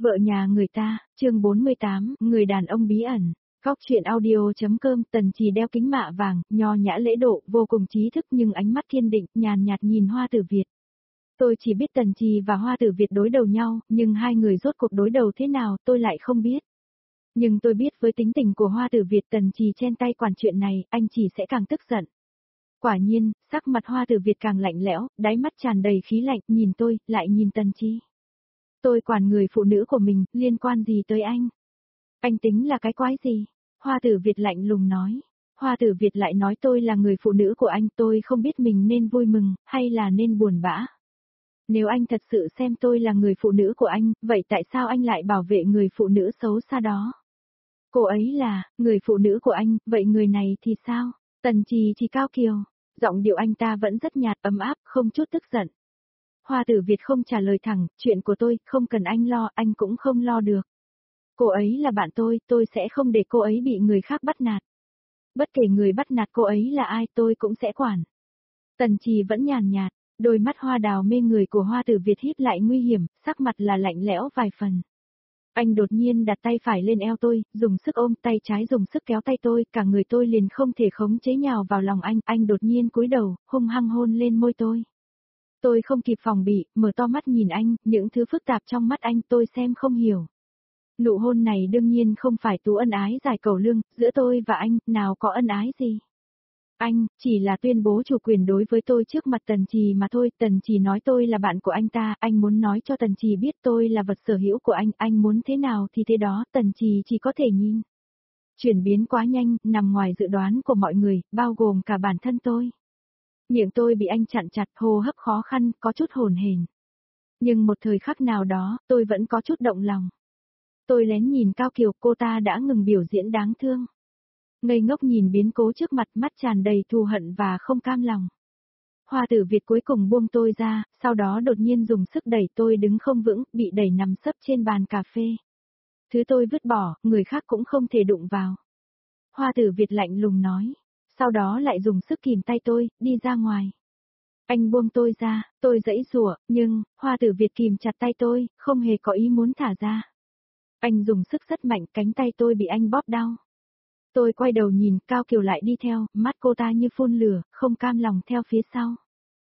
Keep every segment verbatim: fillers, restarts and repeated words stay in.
Vợ nhà người ta, chương bốn mươi tám, người đàn ông bí ẩn. Góc truyện audio.com. Tần Trì đeo kính mạ vàng, nho nhã lễ độ, vô cùng trí thức nhưng ánh mắt kiên định, nhàn nhạt nhìn Hoa Tử Việt. Tôi chỉ biết Tần Trì và Hoa Tử Việt đối đầu nhau, nhưng hai người rốt cuộc đối đầu thế nào tôi lại không biết. Nhưng tôi biết với tính tình của Hoa Tử Việt, Tần Trì chen tay quản chuyện này, anh chỉ sẽ càng tức giận. Quả nhiên, sắc mặt Hoa Tử Việt càng lạnh lẽo, đáy mắt tràn đầy khí lạnh, nhìn tôi, lại nhìn Tần Trì. Tôi quản người phụ nữ của mình, liên quan gì tới anh? Anh tính là cái quái gì? Hoa Tử Việt lạnh lùng nói. Hoa Tử Việt lại nói tôi là người phụ nữ của anh, tôi không biết mình nên vui mừng, hay là nên buồn bã. Nếu anh thật sự xem tôi là người phụ nữ của anh, vậy tại sao anh lại bảo vệ người phụ nữ xấu xa đó? Cô ấy là, người phụ nữ của anh, vậy người này thì sao? Tần Trì chỉ cao kiều. Giọng điệu anh ta vẫn rất nhạt, ấm áp, không chút tức giận. Hoa Tử Việt không trả lời thẳng, chuyện của tôi, không cần anh lo, anh cũng không lo được. Cô ấy là bạn tôi, tôi sẽ không để cô ấy bị người khác bắt nạt. Bất kể người bắt nạt cô ấy là ai tôi cũng sẽ quản. Tần Trì vẫn nhàn nhạt, đôi mắt hoa đào mê người của Hoa Tử Việt híp lại nguy hiểm, sắc mặt là lạnh lẽo vài phần. Anh đột nhiên đặt tay phải lên eo tôi, dùng sức ôm, tay trái dùng sức kéo tay tôi, cả người tôi liền không thể khống chế nhào vào lòng anh, anh đột nhiên cúi đầu, hung hăng hôn lên môi tôi. Tôi không kịp phòng bị, mở to mắt nhìn anh, những thứ phức tạp trong mắt anh tôi xem không hiểu. Nụ hôn này đương nhiên không phải tú ân ái giải cầu lương, giữa tôi và anh, nào có ân ái gì. Anh, chỉ là tuyên bố chủ quyền đối với tôi trước mặt Tần Trì mà thôi, Tần Trì nói tôi là bạn của anh ta, anh muốn nói cho Tần Trì biết tôi là vật sở hữu của anh, anh muốn thế nào thì thế đó, Tần Trì chỉ có thể nhìn. Chuyển biến quá nhanh, nằm ngoài dự đoán của mọi người, bao gồm cả bản thân tôi. Miệng tôi bị anh chặn chặt, hô hấp khó khăn, có chút hồn hển. Nhưng một thời khắc nào đó, tôi vẫn có chút động lòng. Tôi lén nhìn Cao Kiều, cô ta đã ngừng biểu diễn đáng thương. Ngây ngốc nhìn biến cố trước mặt, mắt tràn đầy thù hận và không cam lòng. Hoa Tử Việt cuối cùng buông tôi ra, sau đó đột nhiên dùng sức đẩy tôi đứng không vững, bị đẩy nằm sấp trên bàn cà phê. Thứ tôi vứt bỏ, người khác cũng không thể đụng vào. Hoa Tử Việt lạnh lùng nói. Sau đó lại dùng sức kìm tay tôi, đi ra ngoài. Anh buông tôi ra, tôi giãy giụa, nhưng, Hoa Tử Việt kìm chặt tay tôi, không hề có ý muốn thả ra. Anh dùng sức rất mạnh, cánh tay tôi bị anh bóp đau. Tôi quay đầu nhìn, Cao Kiều lại đi theo, mắt cô ta như phun lửa, không cam lòng theo phía sau.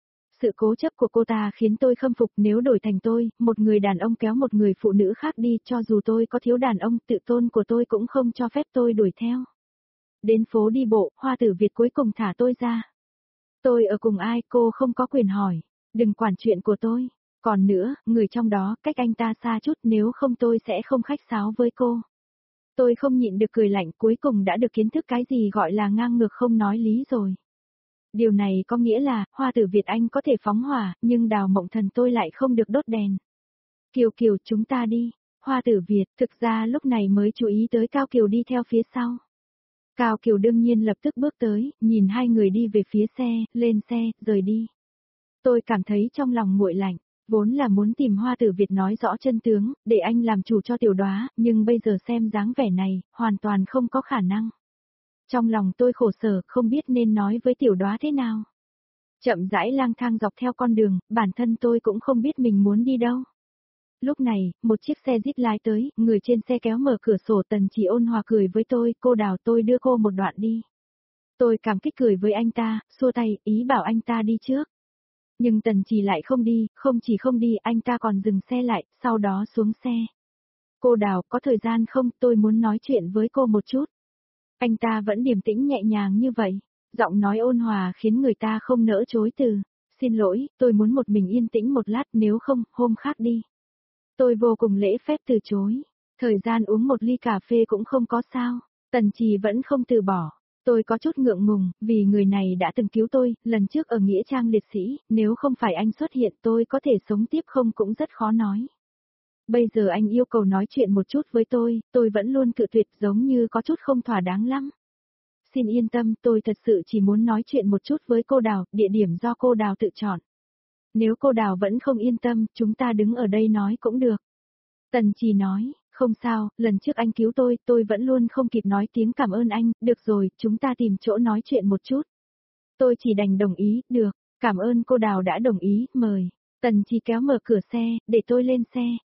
Sự cố chấp của cô ta khiến tôi khâm phục, nếu đổi thành tôi, một người đàn ông kéo một người phụ nữ khác đi, cho dù tôi có thiếu đàn ông, tự tôn của tôi cũng không cho phép tôi đuổi theo. Đến phố đi bộ, Hoa Tử Việt cuối cùng thả tôi ra. Tôi ở cùng ai, cô không có quyền hỏi. Đừng quản chuyện của tôi. Còn nữa, người trong đó, cách anh ta xa chút, nếu không tôi sẽ không khách sáo với cô. Tôi không nhịn được cười lạnh, cuối cùng đã được kiến thức cái gì gọi là ngang ngược không nói lý rồi. Điều này có nghĩa là, Hoa Tử Việt anh có thể phóng hỏa, nhưng Đào Mộng Thần tôi lại không được đốt đèn. Kiều Kiều, chúng ta đi. Hoa Tử Việt, thực ra lúc này mới chú ý tới Cao Kiều đi theo phía sau. Cao Kiều đương nhiên lập tức bước tới, nhìn hai người đi về phía xe, lên xe, rời đi. Tôi cảm thấy trong lòng nguội lạnh, vốn là muốn tìm Hoa Tử Việt nói rõ chân tướng, để anh làm chủ cho Tiểu Đóa, nhưng bây giờ xem dáng vẻ này, hoàn toàn không có khả năng. Trong lòng tôi khổ sở, không biết nên nói với Tiểu Đóa thế nào. Chậm rãi lang thang dọc theo con đường, bản thân tôi cũng không biết mình muốn đi đâu. Lúc này, một chiếc xe Jeep lái tới, người trên xe kéo mở cửa sổ, Tần Trì ôn hòa cười với tôi, cô Đào tôi đưa cô một đoạn đi. Tôi cảm kích cười với anh ta, xua tay, ý bảo anh ta đi trước. Nhưng Tần Trì lại không đi, không chỉ không đi, anh ta còn dừng xe lại, sau đó xuống xe. Cô Đào, có thời gian không, tôi muốn nói chuyện với cô một chút. Anh ta vẫn điềm tĩnh nhẹ nhàng như vậy, giọng nói ôn hòa khiến người ta không nỡ chối từ. Xin lỗi, tôi muốn một mình yên tĩnh một lát, nếu không, hôm khác đi. Tôi vô cùng lễ phép từ chối. Thời gian uống một ly cà phê cũng không có sao. Tần Trì vẫn không từ bỏ. Tôi có chút ngượng ngùng, vì người này đã từng cứu tôi, lần trước ở Nghĩa Trang Liệt Sĩ, nếu không phải anh xuất hiện tôi có thể sống tiếp không cũng rất khó nói. Bây giờ anh yêu cầu nói chuyện một chút với tôi, tôi vẫn luôn cự tuyệt giống như có chút không thỏa đáng lắm. Xin yên tâm, tôi thật sự chỉ muốn nói chuyện một chút với cô Đào, địa điểm do cô Đào tự chọn. Nếu cô Đào vẫn không yên tâm, chúng ta đứng ở đây nói cũng được. Tần Trì nói, không sao, lần trước anh cứu tôi, tôi vẫn luôn không kịp nói tiếng cảm ơn anh, được rồi, chúng ta tìm chỗ nói chuyện một chút. Tôi chỉ đành đồng ý, được, cảm ơn cô Đào đã đồng ý, mời. Tần Trì kéo mở cửa xe, để tôi lên xe.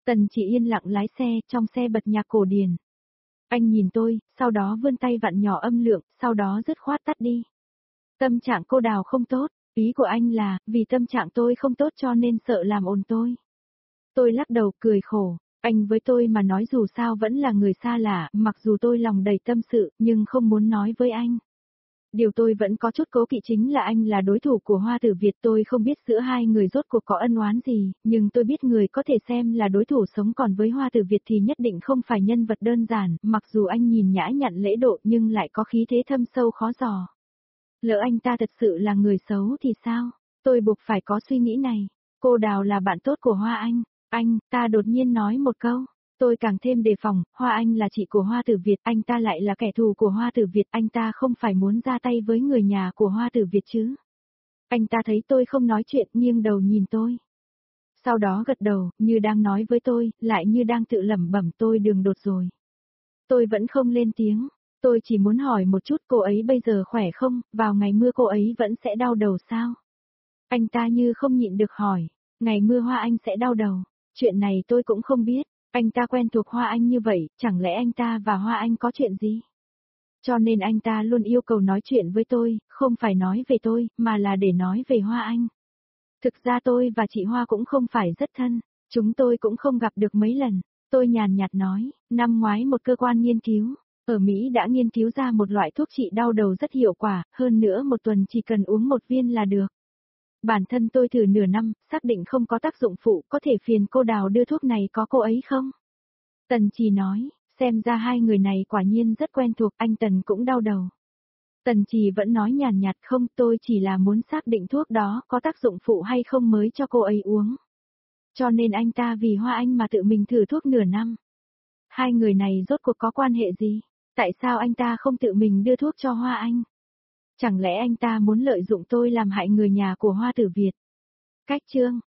Tần chỉ yên lặng lái xe, trong xe bật nhạc cổ điển. Anh nhìn tôi, sau đó vươn tay vặn nhỏ âm lượng, sau đó dứt khoát tắt đi. Tâm trạng cô Đào không tốt, ý của anh là, vì tâm trạng tôi không tốt cho nên sợ làm ồn tôi. Tôi lắc đầu cười khổ, anh với tôi mà nói dù sao vẫn là người xa lạ, mặc dù tôi lòng đầy tâm sự, nhưng không muốn nói với anh. Điều tôi vẫn có chút cố kỵ chính là anh là đối thủ của Hoa Tử Việt, tôi không biết giữa hai người rốt cuộc có ân oán gì, nhưng tôi biết người có thể xem là đối thủ sống còn với Hoa Tử Việt thì nhất định không phải nhân vật đơn giản, mặc dù anh nhìn nhã nhặn lễ độ nhưng lại có khí thế thâm sâu khó dò. Lỡ anh ta thật sự là người xấu thì sao? Tôi buộc phải có suy nghĩ này. Cô Đào là bạn tốt của Hoa Anh. Anh, ta đột nhiên nói một câu. Tôi càng thêm đề phòng, Hoa Anh là chị của Hoa Tử Việt, anh ta lại là kẻ thù của Hoa Tử Việt, anh ta không phải muốn ra tay với người nhà của Hoa Tử Việt chứ. Anh ta thấy tôi không nói chuyện, nghiêng đầu nhìn tôi. Sau đó gật đầu, như đang nói với tôi, lại như đang tự lẩm bẩm tôi đường đột rồi. Tôi vẫn không lên tiếng, tôi chỉ muốn hỏi một chút cô ấy bây giờ khỏe không, vào ngày mưa cô ấy vẫn sẽ đau đầu sao? Anh ta như không nhịn được hỏi, ngày mưa Hoa Anh sẽ đau đầu, chuyện này tôi cũng không biết. Anh ta quen thuộc Hoa Anh như vậy, chẳng lẽ anh ta và Hoa Anh có chuyện gì? Cho nên anh ta luôn yêu cầu nói chuyện với tôi, không phải nói về tôi, mà là để nói về Hoa Anh. Thực ra tôi và chị Hoa cũng không phải rất thân, chúng tôi cũng không gặp được mấy lần. Tôi nhàn nhạt nói, năm ngoái một cơ quan nghiên cứu, ở Mỹ đã nghiên cứu ra một loại thuốc trị đau đầu rất hiệu quả, hơn nữa một tuần chỉ cần uống một viên là được. Bản thân tôi thử nửa năm, xác định không có tác dụng phụ, có thể phiền cô Đào đưa thuốc này có cô ấy không? Tần Trì nói, xem ra hai người này quả nhiên rất quen thuộc, anh Tần cũng đau đầu. Tần Trì vẫn nói nhàn nhạt không, tôi chỉ là muốn xác định thuốc đó có tác dụng phụ hay không mới cho cô ấy uống. Cho nên anh ta vì Hoa Anh mà tự mình thử thuốc nửa năm. Hai người này rốt cuộc có quan hệ gì? Tại sao anh ta không tự mình đưa thuốc cho Hoa Anh? Chẳng lẽ anh ta muốn lợi dụng tôi làm hại người nhà của Hoa Tử Việt? Cách chương